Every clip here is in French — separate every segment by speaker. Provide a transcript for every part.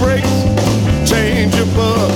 Speaker 1: brakes, change your buzz.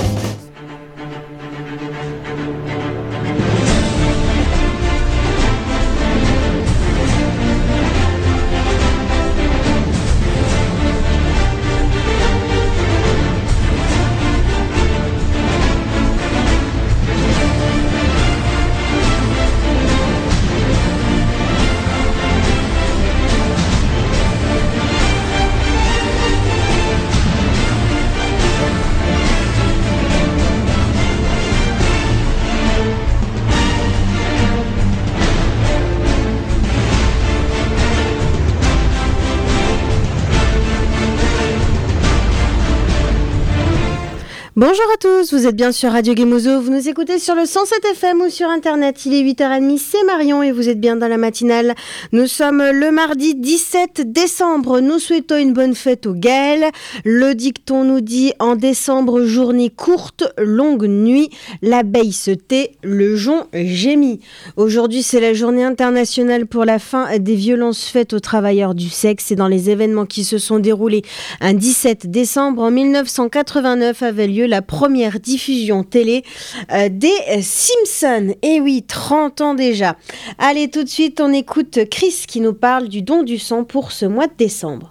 Speaker 2: Bonjour à tous, vous êtes bien sur Radio Gemozo, vous nous écoutez sur le 107 FM ou sur internet, il est 8h30, c'est Marion et vous êtes bien dans la matinale. Nous sommes le mardi 17 décembre, nous souhaitons une bonne fête aux Gaëls. Le dicton nous dit en décembre, journée courte, longue nuit, l'abeille se tait, le jonc gémit. Aujourd'hui c'est la journée internationale pour la fin des violences faites aux travailleurs du sexe et dans les événements qui se sont déroulés un 17 décembre en 1989 avait lieu la première diffusion télé des Simpsons. Et oui, 30 ans déjà. Allez, tout de suite, on écoute Chris qui nous parle du don du sang pour ce mois de décembre.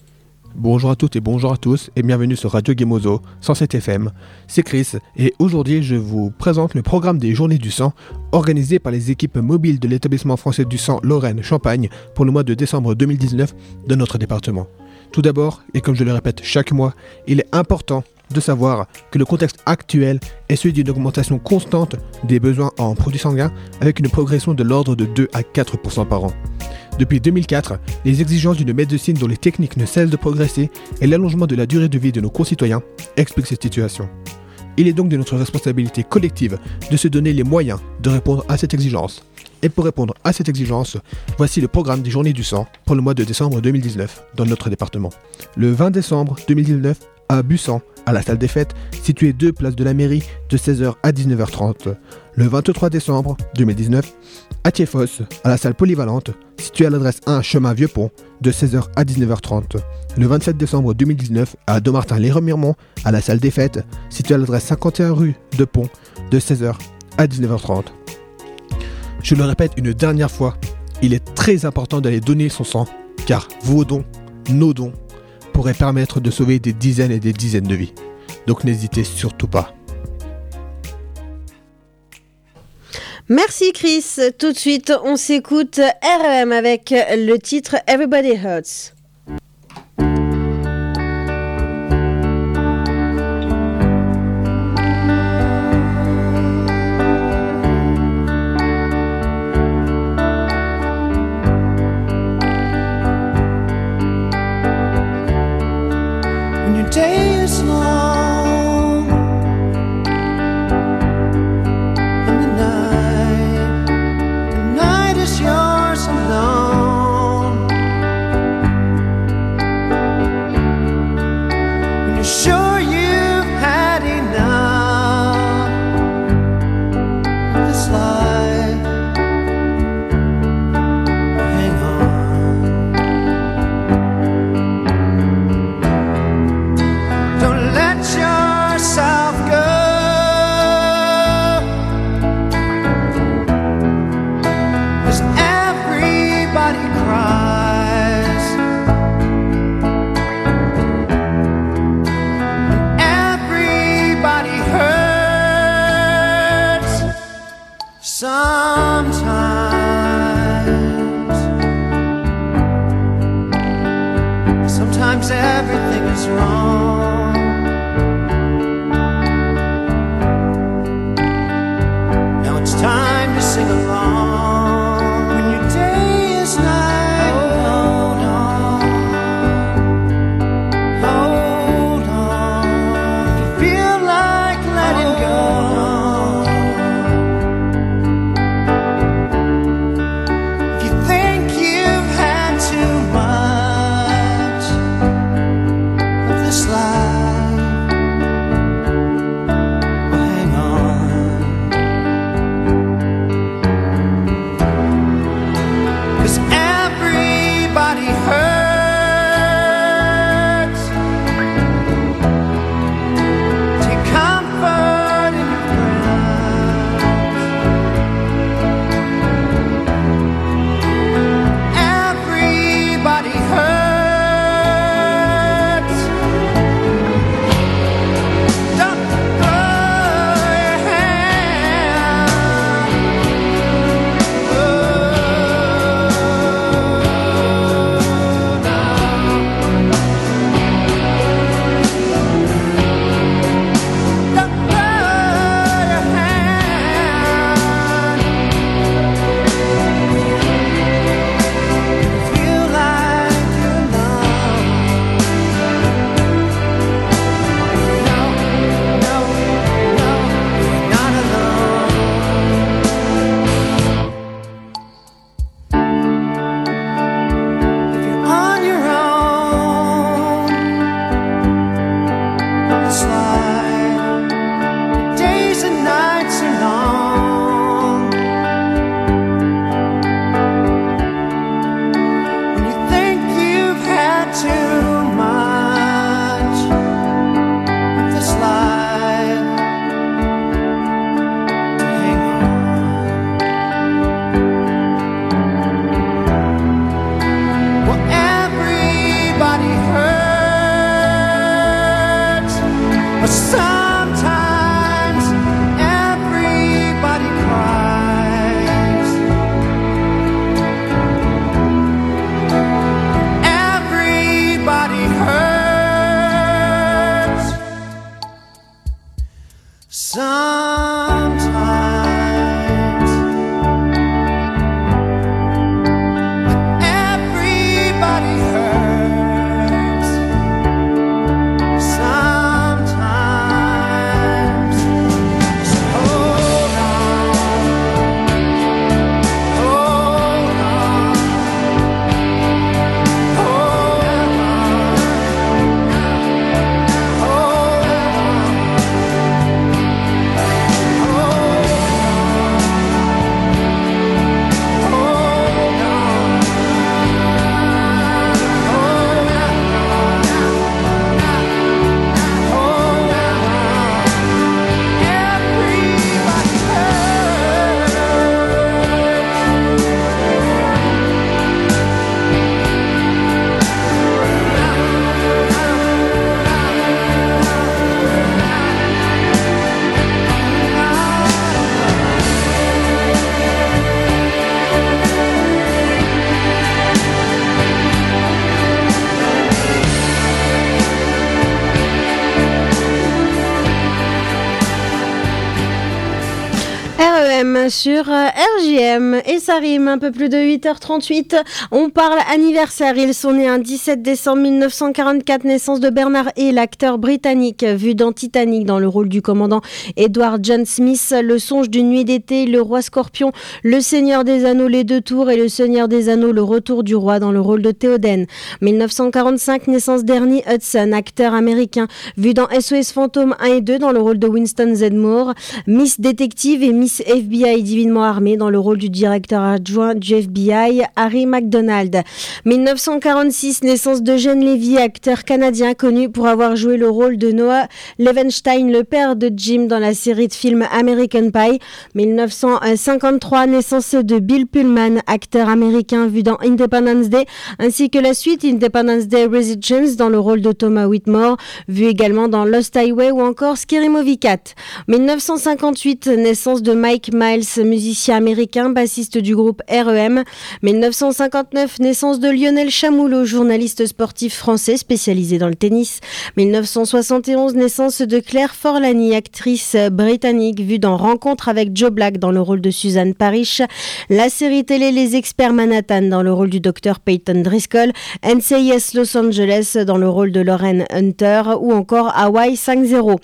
Speaker 3: Bonjour à toutes et bonjour à tous et bienvenue sur Radio Gemozo 107 FM. C'est Chris et aujourd'hui je vous présente le programme des Journées du sang organisé par les équipes mobiles de l'établissement français du sang Lorraine-Champagne pour le mois de décembre 2019 de notre département. Tout d'abord, et comme je le répète chaque mois, il est important de savoir que le contexte actuel est celui d'une augmentation constante des besoins en produits sanguins avec une progression de l'ordre de 2 à 4% par an. Depuis 2004, les exigences d'une médecine dont les techniques ne cessent de progresser et l'allongement de la durée de vie de nos concitoyens expliquent cette situation. Il est donc de notre responsabilité collective de se donner les moyens de répondre à cette exigence. Et pour répondre à cette exigence, voici le programme des Journées du sang pour le mois de décembre 2019 dans notre département. Le 20 décembre 2019, à Bussan, à la salle des fêtes, située 2 place de la mairie, de 16h à 19h30. Le 23 décembre 2019, à Thiéfosse, à la salle polyvalente, située à l'adresse 1 chemin Vieux-Pont, de 16h à 19h30. Le 27 décembre 2019, à Dommartin-les-Remiremont, à la salle des fêtes, située à l'adresse 51 rue de Pont, de 16h à 19h30. Je le répète une dernière fois, il est très important d'aller donner son sang, car vos dons, nos dons, pourraient permettre de sauver des dizaines et des dizaines de vies. Donc n'hésitez surtout pas.
Speaker 2: Merci Chris. Tout de suite, on s'écoute R.E.M. avec le titre Everybody Hurts.
Speaker 4: Day is long and the night is yours alone. When you're sure you've had enough of this life, hang on. Yourself go, 'cause everybody cries and everybody hurts sometimes everything is wrong. Time to sing along when your day is night. Hold on, hold on. If you feel like letting go, if you think you've had too much of this life. But sometimes everybody cries. Everybody hurts. Sometimes everybody hurts. Sometimes. So hold on. Hold on. Hold on. Hold
Speaker 2: REM sur RJM et ça rime un peu plus de 8h38. On parle anniversaire. Ils sont nés un 17 décembre 1944, naissance de Bernard Hay, l'acteur britannique vu dans Titanic dans le rôle du commandant Edward John Smith, Le songe d'une nuit d'été, Le roi scorpion, Le Seigneur des Anneaux, Les Deux Tours et Le Seigneur des Anneaux, Le retour du roi dans le rôle de Théoden. 1945, naissance d'Ernie Hudson, acteur américain vu dans SOS Fantôme 1 et 2 dans le rôle de Winston Zeddemore, Miss Détective et Miss FBI divinement armée dans le rôle du directeur adjoint du FBI, Harry MacDonald. 1946, naissance d'Eugène Levy, acteur canadien connu pour avoir joué le rôle de Noah Levenstein, le père de Jim dans la série de films American Pie. 1953, naissance de Bill Pullman, acteur américain vu dans Independence Day, ainsi que la suite Independence Day Resurgence dans le rôle de Thomas Whitmore, vu également dans Lost Highway ou encore Scary Movie 4. 1958, naissance de Mike Miles, musicien américain, bassiste du groupe REM. 1959, naissance de Lionel Chamoulot, journaliste sportif français spécialisé dans le tennis. 1971, naissance de Claire Forlani, actrice britannique vue dans Rencontre avec Joe Black dans le rôle de Suzanne Parrish, la série télé Les Experts Manhattan dans le rôle du docteur Peyton Driscoll, NCIS Los Angeles dans le rôle de Lauren Hunter ou encore Hawaii 5-0.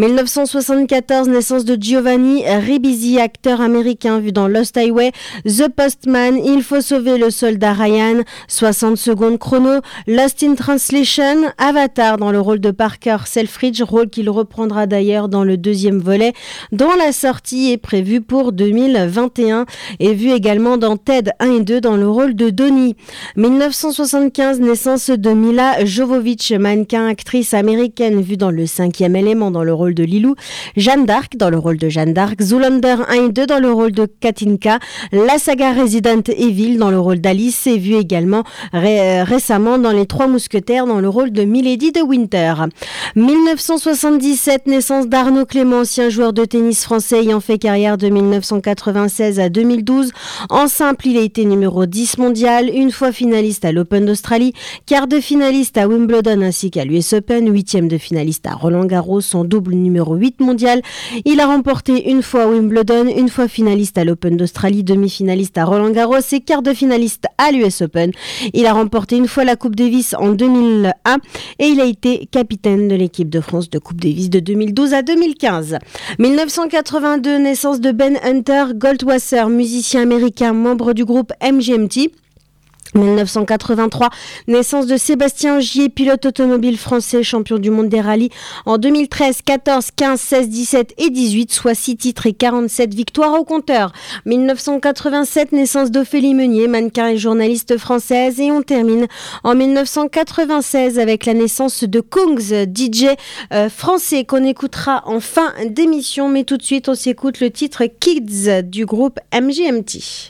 Speaker 2: 1974, naissance de Giovanni Ribisi, acteur américain vu dans Lost Highway, The Postman, Il faut sauver le soldat Ryan, 60 secondes chrono, Lost in Translation, Avatar dans le rôle de Parker Selfridge, rôle qu'il reprendra d'ailleurs dans le deuxième volet, dont la sortie est prévue pour 2021, et vu également dans Ted 1 et 2 dans le rôle de Donnie. 1975, naissance de Mila Jovovich, mannequin, actrice américaine vue dans Le Cinquième élément dans le rôle de Lilou, Jeanne d'Arc dans le rôle de Jeanne d'Arc, Zoolander 1 et 2 dans le rôle de Katinka, la saga Resident Evil dans le rôle d'Alice et vue également récemment dans Les Trois Mousquetaires dans le rôle de Milady de Winter. 1977, naissance d'Arnaud Clément, ancien joueur de tennis français ayant fait carrière de 1996 à 2012. En simple, il a été numéro 10 mondial, une fois finaliste à l'Open d'Australie, quart de finaliste à Wimbledon ainsi qu'à l'US Open, huitième de finaliste à Roland-Garros, son double numéro 8 mondial. Il a remporté une fois Wimbledon, une fois finaliste à l'Open d'Australie, demi-finaliste à Roland-Garros et quart de finaliste à l'US Open. Il a remporté une fois la Coupe Davis en 2001 et il a été capitaine de l'équipe de France de Coupe Davis de 2012 à 2015. 1982, naissance de Ben Hunter Goldwasser, musicien américain, membre du groupe MGMT. 1983, naissance de Sébastien Ogier, pilote automobile français, champion du monde des rallyes en 2013, 14, 15, 16, 17 et 18, soit 6 titres et 47 victoires au compteur. 1987, naissance d'Ophélie Meunier, mannequin et journaliste française, et on termine en 1996 avec la naissance de Kungs, DJ français qu'on écoutera en fin d'émission, mais tout de suite on s'écoute le titre Kids du groupe MGMT.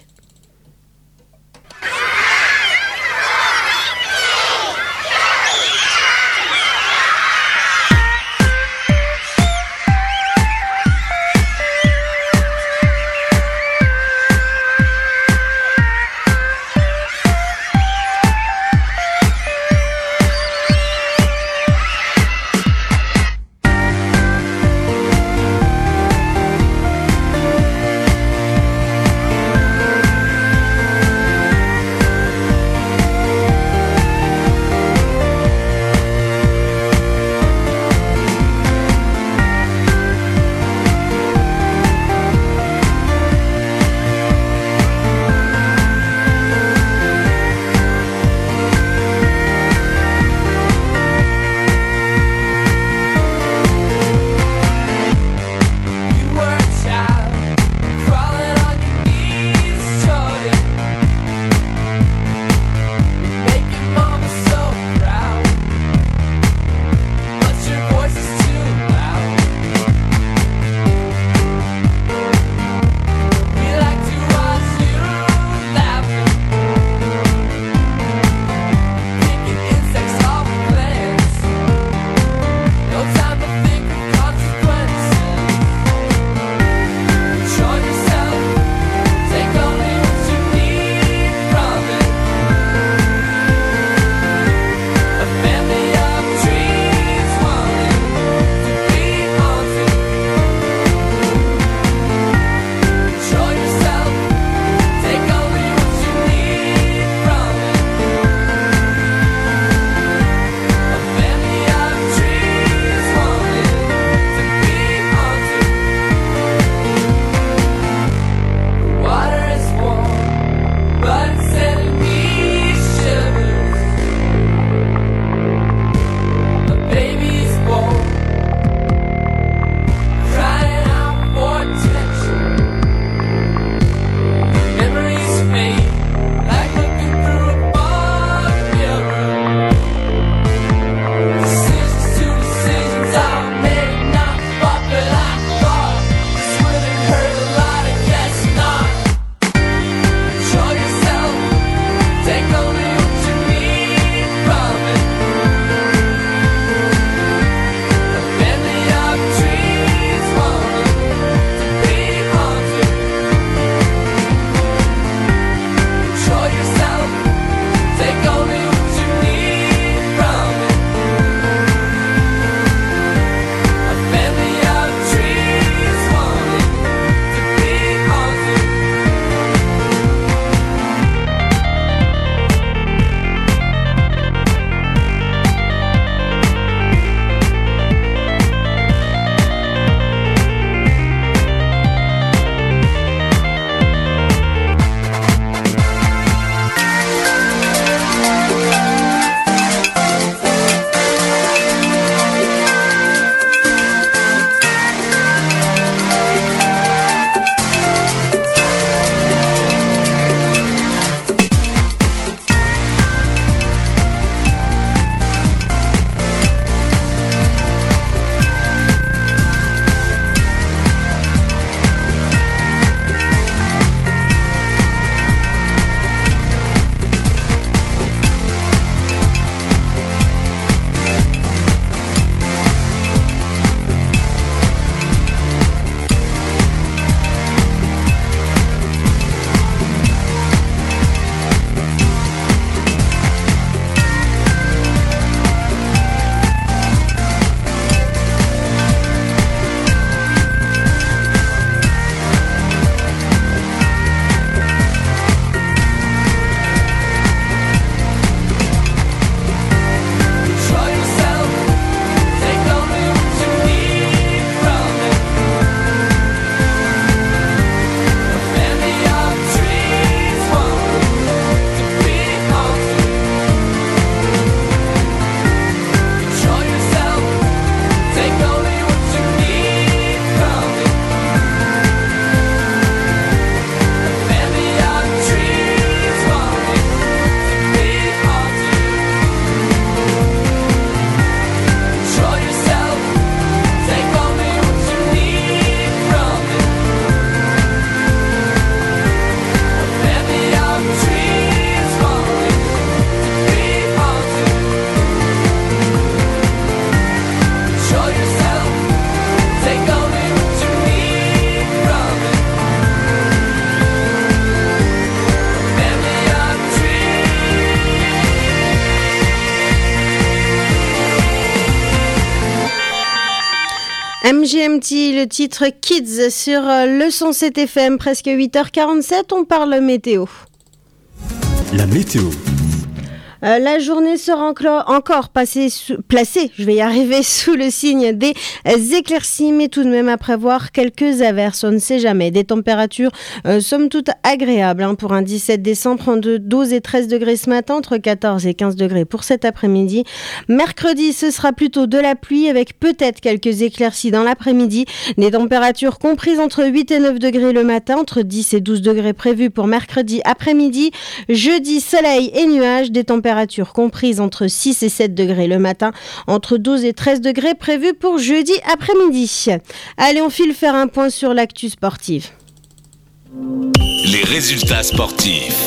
Speaker 2: MGMT, le titre Kids sur le 107 FM, presque 8h47, on parle météo.
Speaker 5: La météo.
Speaker 2: La journée sera encore placée, je vais y arriver, sous le signe des éclaircies, mais tout de même à prévoir quelques averses, on ne sait jamais. Des températures somme toute agréables pour un 17 décembre, entre 12 et 13 degrés ce matin, entre 14 et 15 degrés pour cet après-midi. Mercredi, ce sera plutôt de la pluie avec peut-être quelques éclaircies dans l'après-midi. Des températures comprises entre 8 et 9 degrés le matin, entre 10 et 12 degrés prévus pour mercredi après-midi. Jeudi, soleil et nuages, des températures comprises entre 6 et 7 degrés le matin, entre 12 et 13 degrés prévus pour jeudi après-midi. Allez, on file faire un point sur l'actu sportive.
Speaker 6: Les résultats sportifs.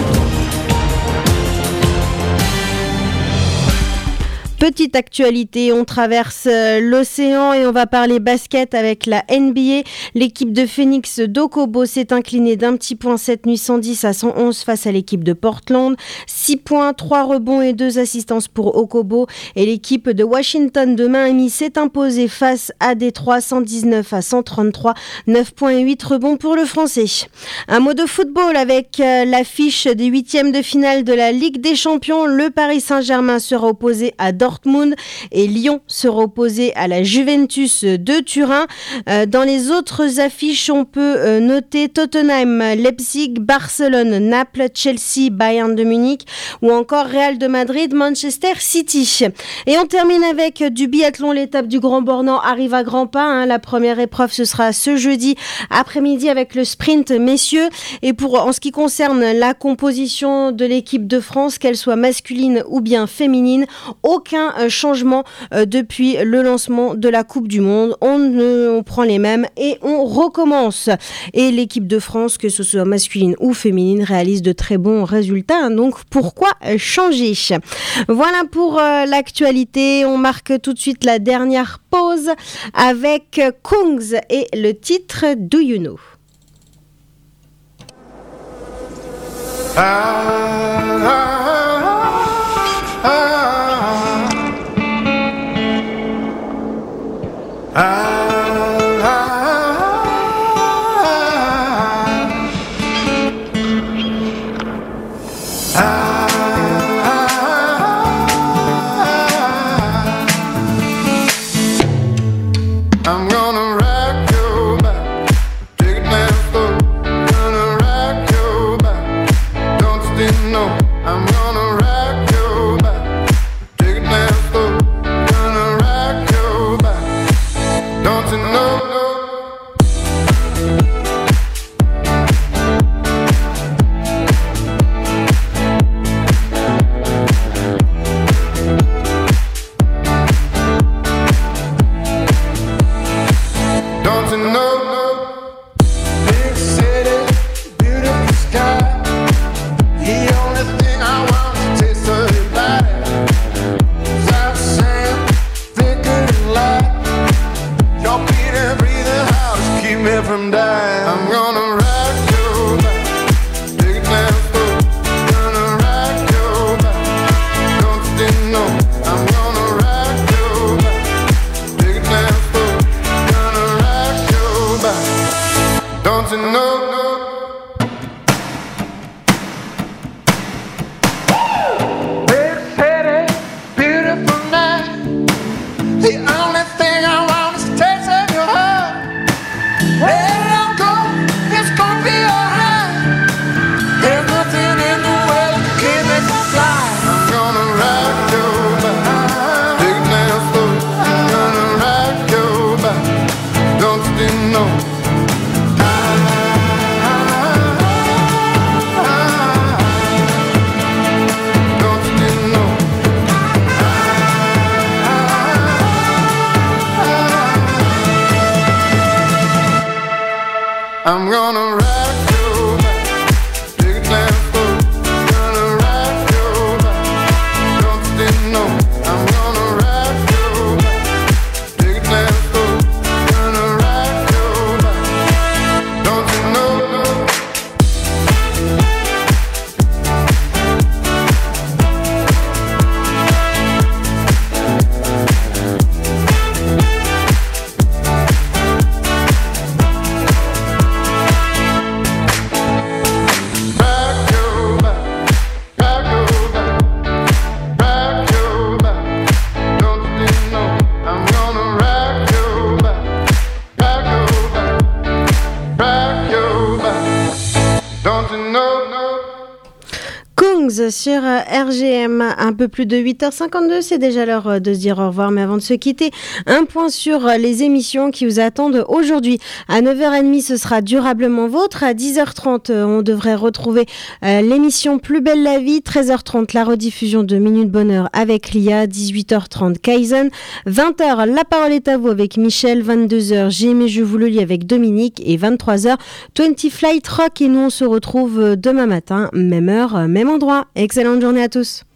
Speaker 2: Petite actualité, on traverse l'océan et on va parler basket avec la NBA. L'équipe de Phoenix d'Okobo s'est inclinée d'un petit point cette nuit 110-111 face à l'équipe de Portland. 6 points, 3 rebonds et 2 assistances pour Okobo. Et l'équipe de Washington de Miami s'est imposée face à Détroit 119-133. 9 points et 8 rebonds pour le Français. Un mot de football avec l'affiche des 8e de finale de la Ligue des Champions. Le Paris Saint-Germain sera opposé à Dortmund et Lyon sera opposé à la Juventus de Turin. Dans les autres affiches, on peut noter Tottenham, Leipzig, Barcelone, Naples, Chelsea, Bayern de Munich ou encore Real de Madrid, Manchester City. Et on termine avec du biathlon. L'étape du Grand Bornand arrive à grands pas. La première épreuve, ce sera ce jeudi après-midi avec le sprint messieurs. Et en ce qui concerne la composition de l'équipe de France, qu'elle soit masculine ou bien féminine, aucun changement depuis le lancement de la Coupe du Monde. On prend les mêmes et on recommence. Et l'équipe de France, que ce soit masculine ou féminine, réalise de très bons résultats. Donc pourquoi changer ? Voilà pour l'actualité. On marque tout de suite la dernière pause avec Kungs et le titre Do You Know.
Speaker 1: I'm gonna rock your back, take it down slow. Gonna rock your back, don't you still know? I'm gonna rock your back, take it down slow. Gonna rock your back, don't you know? Don't you know? Big city, beautiful sky. The only thing I want is to taste of your body. South sand, thicker than light. Your beat and breathing house keep me from dying. I'm gonna rock your back, take it down slow. Gonna rock your back, don't you still know? I'm gonna rock your back, take it down slow. Gonna rock your back, don't you know? Big city, beautiful night. The only thing I want is to taste of your heart. Well,
Speaker 2: News sur RGM. Un peu plus de 8h52, c'est déjà l'heure de se dire au revoir. Mais avant de se quitter, un point sur les émissions qui vous attendent aujourd'hui. À 9h30, ce sera Durablement Vôtre. À 10h30, on devrait retrouver l'émission Plus belle la vie. 13h30, la rediffusion de Minute Bonheur avec Lia. 18h30, Kaizen. 20h, La parole est à vous avec Michel. 22h, J'ai aimé, je vous le lis avec Dominique. Et 23h, 20 Flight Rock. Et nous, on se retrouve demain matin, même heure, même endroit. Excellente journée à tous.